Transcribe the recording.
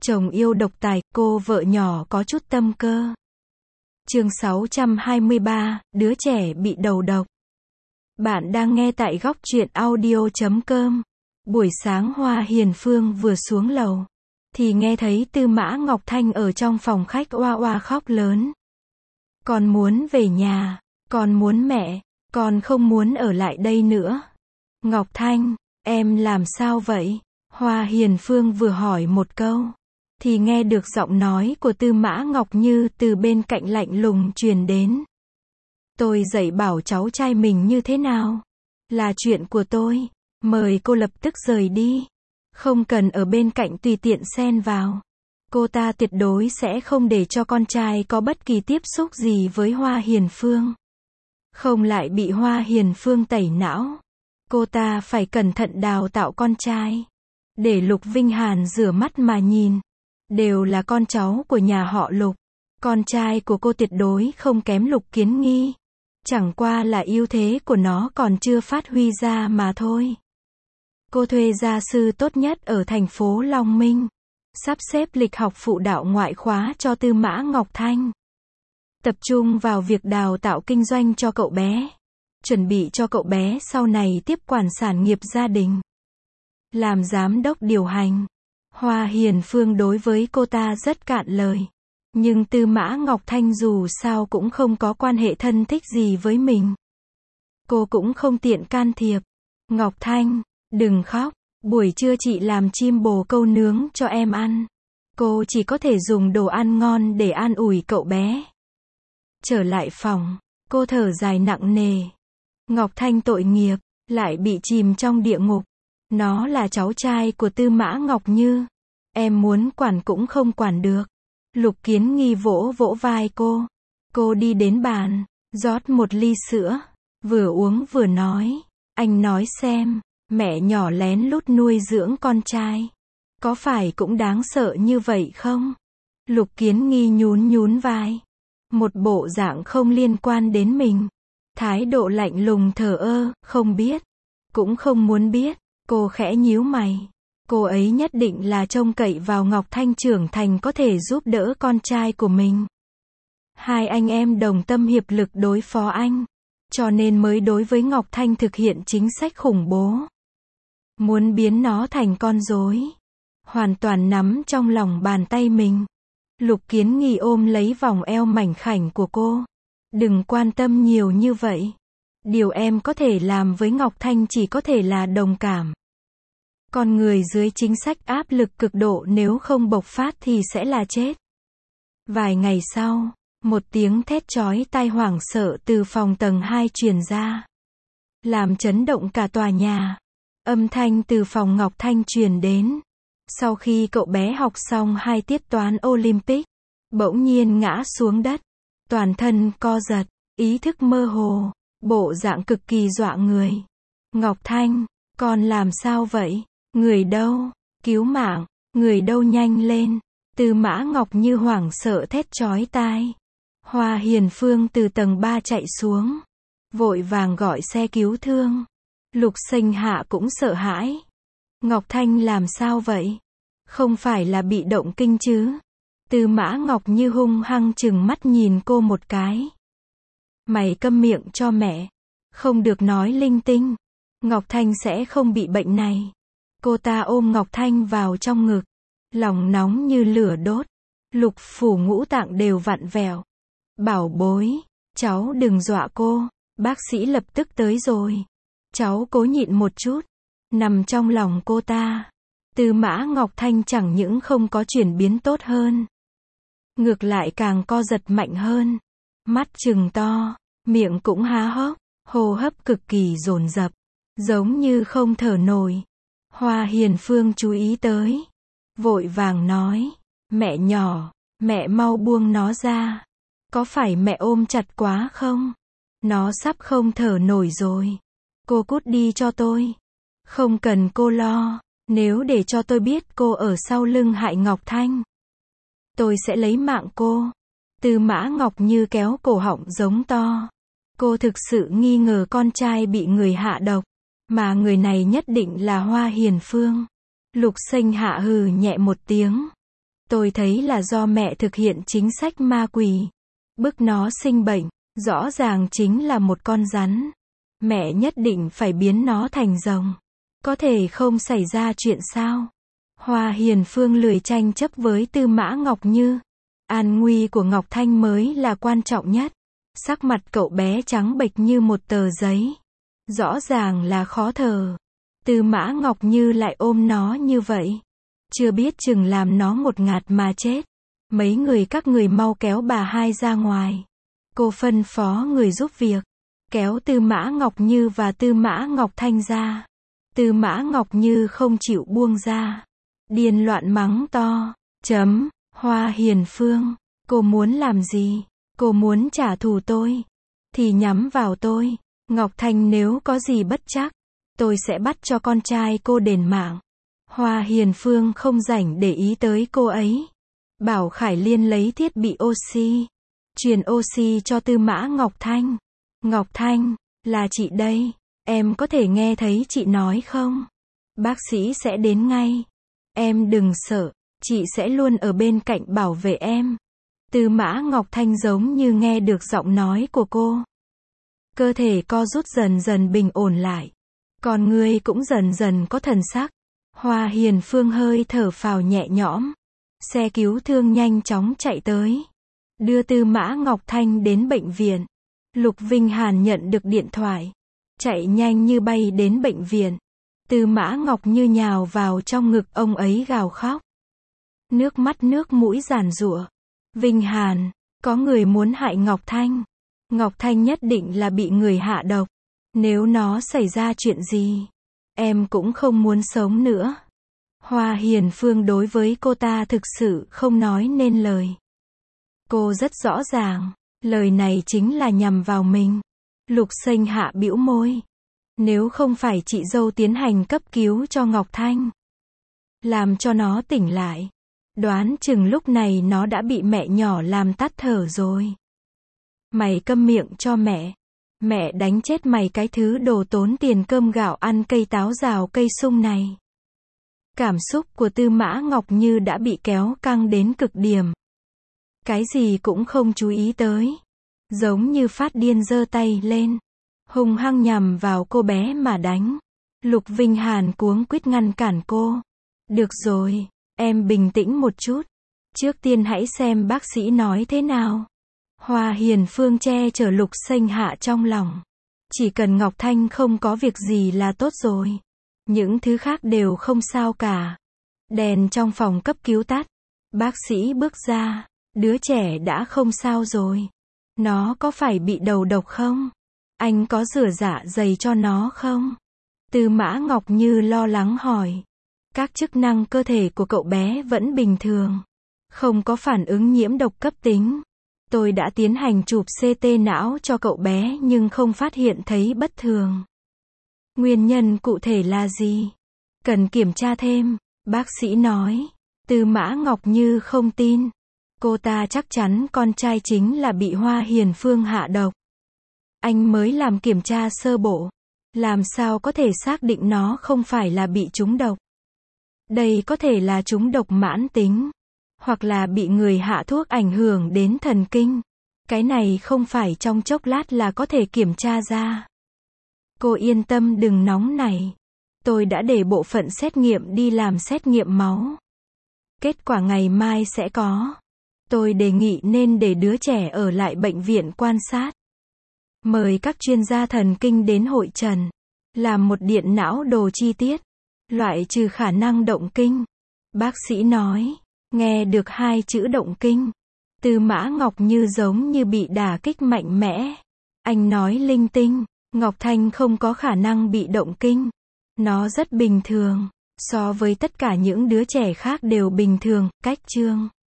Chồng yêu độc tài, cô vợ nhỏ có chút tâm cơ. Chương 623, đứa trẻ bị đầu độc. Bạn đang nghe tại góc truyện audio.com. Buổi sáng Hoa Hiền Phương vừa xuống lầu, thì nghe thấy Tư Mã Ngọc Thanh ở trong phòng khách oa oa khóc lớn. Con muốn về nhà, con muốn mẹ, con không muốn ở lại đây nữa. Ngọc Thanh, em làm sao vậy? Hoa Hiền Phương vừa hỏi một câu, thì nghe được giọng nói của Tư Mã Ngọc Như từ bên cạnh lạnh lùng truyền đến. Tôi dạy bảo cháu trai mình như thế nào? Là chuyện của tôi, mời cô lập tức rời đi. Không cần ở bên cạnh tùy tiện xen vào. Cô ta tuyệt đối sẽ không để cho con trai có bất kỳ tiếp xúc gì với Hoa Hiền Phương. Không lại bị Hoa Hiền Phương tẩy não. Cô ta phải cẩn thận đào tạo con trai. Để Lục Vinh Hàn rửa mắt mà nhìn. Đều là con cháu của nhà họ Lục. Con trai của cô tuyệt đối không kém Lục Kiến Nghi. Chẳng qua là ưu thế của nó còn chưa phát huy ra mà thôi. Cô thuê gia sư tốt nhất ở thành phố Long Minh. Sắp xếp lịch học phụ đạo ngoại khóa cho Tư Mã Ngọc Thanh. Tập trung vào việc đào tạo kinh doanh cho cậu bé. Chuẩn bị cho cậu bé sau này tiếp quản sản nghiệp gia đình. Làm giám đốc điều hành. Hoa Hiền Phương đối với cô ta rất cạn lời. Nhưng Tư Mã Ngọc Thanh dù sao cũng không có quan hệ thân thích gì với mình. Cô cũng không tiện can thiệp. Ngọc Thanh, đừng khóc. Buổi trưa chị làm chim bồ câu nướng cho em ăn. Cô chỉ có thể dùng đồ ăn ngon để an ủi cậu bé. Trở lại phòng, cô thở dài nặng nề. Ngọc Thanh tội nghiệp, lại bị chìm trong địa ngục. Nó là cháu trai của Tư Mã Ngọc Như. Em muốn quản cũng không quản được. Lục Kiến Nghi vỗ vỗ vai cô. Cô đi đến bàn, rót một ly sữa. Vừa uống vừa nói. Anh nói xem, mẹ nhỏ lén lút nuôi dưỡng con trai. Có phải cũng đáng sợ như vậy không? Lục Kiến Nghi nhún nhún vai. Một bộ dạng không liên quan đến mình. Thái độ lạnh lùng thờ ơ, không biết. Cũng không muốn biết. Cô khẽ nhíu mày. Cô ấy nhất định là trông cậy vào Ngọc Thanh trưởng thành có thể giúp đỡ con trai của mình. Hai anh em đồng tâm hiệp lực đối phó anh. Cho nên mới đối với Ngọc Thanh thực hiện chính sách khủng bố. Muốn biến nó thành con rối. Hoàn toàn nắm trong lòng bàn tay mình. Lục Kiến Nghi ôm lấy vòng eo mảnh khảnh của cô. Đừng quan tâm nhiều như vậy. Điều em có thể làm với Ngọc Thanh chỉ có thể là đồng cảm. Con người dưới chính sách áp lực cực độ nếu không bộc phát thì sẽ là chết. Vài ngày sau, một tiếng thét chói tai hoảng sợ từ phòng tầng 2 truyền ra. Làm chấn động cả tòa nhà. Âm thanh từ phòng Ngọc Thanh truyền đến. Sau khi cậu bé học xong 2 tiết toán Olympic, bỗng nhiên ngã xuống đất. Toàn thân co giật, ý thức mơ hồ, bộ dạng cực kỳ dọa người. Ngọc Thanh, con làm sao vậy? Người đâu? Cứu mạng, người đâu nhanh lên. Tư Mã Ngọc Như hoảng sợ thét chói tai. Hoa Hiền Phương từ tầng 3 chạy xuống. Vội vàng gọi xe cứu thương. Lục Sinh Hạ cũng sợ hãi. Ngọc Thanh làm sao vậy? Không phải là bị động kinh chứ? Tư Mã Ngọc Như hung hăng chừng mắt nhìn cô một cái. Mày câm miệng cho mẹ. Không được nói linh tinh. Ngọc Thanh sẽ không bị bệnh này. Cô ta ôm Ngọc Thanh vào trong ngực. Lòng nóng như lửa đốt. Lục phủ ngũ tạng đều vặn vẹo. Bảo bối, cháu đừng dọa cô. Bác sĩ lập tức tới rồi. Cháu cố nhịn một chút. Nằm trong lòng cô ta. Tư Mã Ngọc Thanh chẳng những không có chuyển biến tốt hơn. Ngược lại càng co giật mạnh hơn. Mắt trừng to, miệng cũng há hốc, hô hấp cực kỳ dồn dập. Giống như không thở nổi. Hoa Hiền Phương chú ý tới. Vội vàng nói. Mẹ nhỏ, mẹ mau buông nó ra. Có phải mẹ ôm chặt quá không? Nó sắp không thở nổi rồi. Cô cút đi cho tôi. Không cần cô lo. Nếu để cho tôi biết cô ở sau lưng hại Ngọc Thanh, tôi sẽ lấy mạng cô. Tư Mã Ngọc Như kéo cổ họng giống to. Cô thực sự nghi ngờ con trai bị người hạ độc. Mà người này nhất định là Hoa Hiền Phương. Lục Sinh Hạ hừ nhẹ một tiếng. Tôi thấy là do mẹ thực hiện chính sách ma quỷ, bức nó sinh bệnh, rõ ràng chính là một con rắn. Mẹ nhất định phải biến nó thành rồng. Có thể không xảy ra chuyện sao? Hoa Hiền Phương lười tranh chấp với Tư Mã Ngọc Như. An nguy của Ngọc Thanh mới là quan trọng nhất. Sắc mặt cậu bé trắng bệch như một tờ giấy. Rõ ràng là khó thở. Tư Mã Ngọc Như lại ôm nó như vậy. Chưa biết chừng làm nó ngột ngạt mà chết. Mấy người các người mau kéo bà hai ra ngoài. Cô phân phó người giúp việc. Kéo Tư Mã Ngọc Như và Tư Mã Ngọc Thanh ra. Tư Mã Ngọc Như không chịu buông ra. Điên loạn mắng to. Hoa Hiền Phương. Cô muốn làm gì? Cô muốn trả thù tôi. Thì nhắm vào tôi. Ngọc Thanh nếu có gì bất trắc, tôi sẽ bắt cho con trai cô đền mạng. Hoa Hiền Phương không rảnh để ý tới cô ấy. Bảo Khải Liên lấy thiết bị oxy. Truyền oxy cho Tư Mã Ngọc Thanh. Ngọc Thanh, là chị đây. Em có thể nghe thấy chị nói không? Bác sĩ sẽ đến ngay. Em đừng sợ, chị sẽ luôn ở bên cạnh bảo vệ em. Tư Mã Ngọc Thanh giống như nghe được giọng nói của cô. Cơ thể co rút dần dần bình ổn lại. Còn người cũng dần dần có thần sắc. Hoa Hiền Phương hơi thở phào nhẹ nhõm. Xe cứu thương nhanh chóng chạy tới. Đưa Tư Mã Ngọc Thanh đến bệnh viện. Lục Vinh Hàn nhận được điện thoại. Chạy nhanh như bay đến bệnh viện. Tư Mã Ngọc Như nhào vào trong ngực ông ấy gào khóc. Nước mắt nước mũi giàn giụa. Vinh Hàn, có người muốn hại Ngọc Thanh. Ngọc Thanh nhất định là bị người hạ độc. Nếu nó xảy ra chuyện gì, em cũng không muốn sống nữa. Hoa Hiền Phương đối với cô ta thực sự không nói nên lời. Cô rất rõ ràng, lời này chính là nhằm vào mình. Lục Xanh Hạ bĩu môi. Nếu không phải chị dâu tiến hành cấp cứu cho Ngọc Thanh, làm cho nó tỉnh lại, đoán chừng lúc này nó đã bị mẹ nhỏ làm tắt thở rồi. Mày câm miệng cho mẹ. Mẹ đánh chết mày cái thứ đồ tốn tiền cơm gạo ăn cây táo rào cây sung này. Cảm xúc của Tư Mã Ngọc Như đã bị kéo căng đến cực điểm. Cái gì cũng không chú ý tới. Giống như phát điên giơ tay lên. Hung hăng nhằm vào cô bé mà đánh. Lục Vinh Hàn cuống quýt ngăn cản cô. Được rồi, em bình tĩnh một chút. Trước tiên hãy xem bác sĩ nói thế nào. Hoa Hiền Phương che chở Lục Xanh Hạ trong lòng. Chỉ cần Ngọc Thanh không có việc gì là tốt rồi. Những thứ khác đều không sao cả. Đèn trong phòng cấp cứu tắt. Bác sĩ bước ra. Đứa trẻ đã không sao rồi. Nó có phải bị đầu độc không? Anh có rửa dạ dày cho nó không? Tư Mã Ngọc Như lo lắng hỏi. Các chức năng cơ thể của cậu bé vẫn bình thường. Không có phản ứng nhiễm độc cấp tính. Tôi đã tiến hành chụp CT não cho cậu bé nhưng không phát hiện thấy bất thường. Nguyên nhân cụ thể là gì? Cần kiểm tra thêm, bác sĩ nói. Tư Mã Ngọc Như không tin. Cô ta chắc chắn con trai chính là bị Hoa Hiền Phương hạ độc. Anh mới làm kiểm tra sơ bộ. Làm sao có thể xác định nó không phải là bị trúng độc? Đây có thể là trúng độc mãn tính. Hoặc là bị người hạ thuốc ảnh hưởng đến thần kinh. Cái này không phải trong chốc lát là có thể kiểm tra ra. Cô yên tâm đừng nóng nảy. Tôi đã để bộ phận xét nghiệm đi làm xét nghiệm máu. Kết quả ngày mai sẽ có. Tôi đề nghị nên để đứa trẻ ở lại bệnh viện quan sát. Mời các chuyên gia thần kinh đến hội trần. Làm một điện não đồ chi tiết. Loại trừ khả năng động kinh. Bác sĩ nói. Nghe được hai chữ động kinh. Tư Mã Ngọc Như giống như bị đả kích mạnh mẽ. Anh nói linh tinh. Ngọc Thanh không có khả năng bị động kinh. Nó rất bình thường. So với tất cả những đứa trẻ khác đều bình thường. Cách chương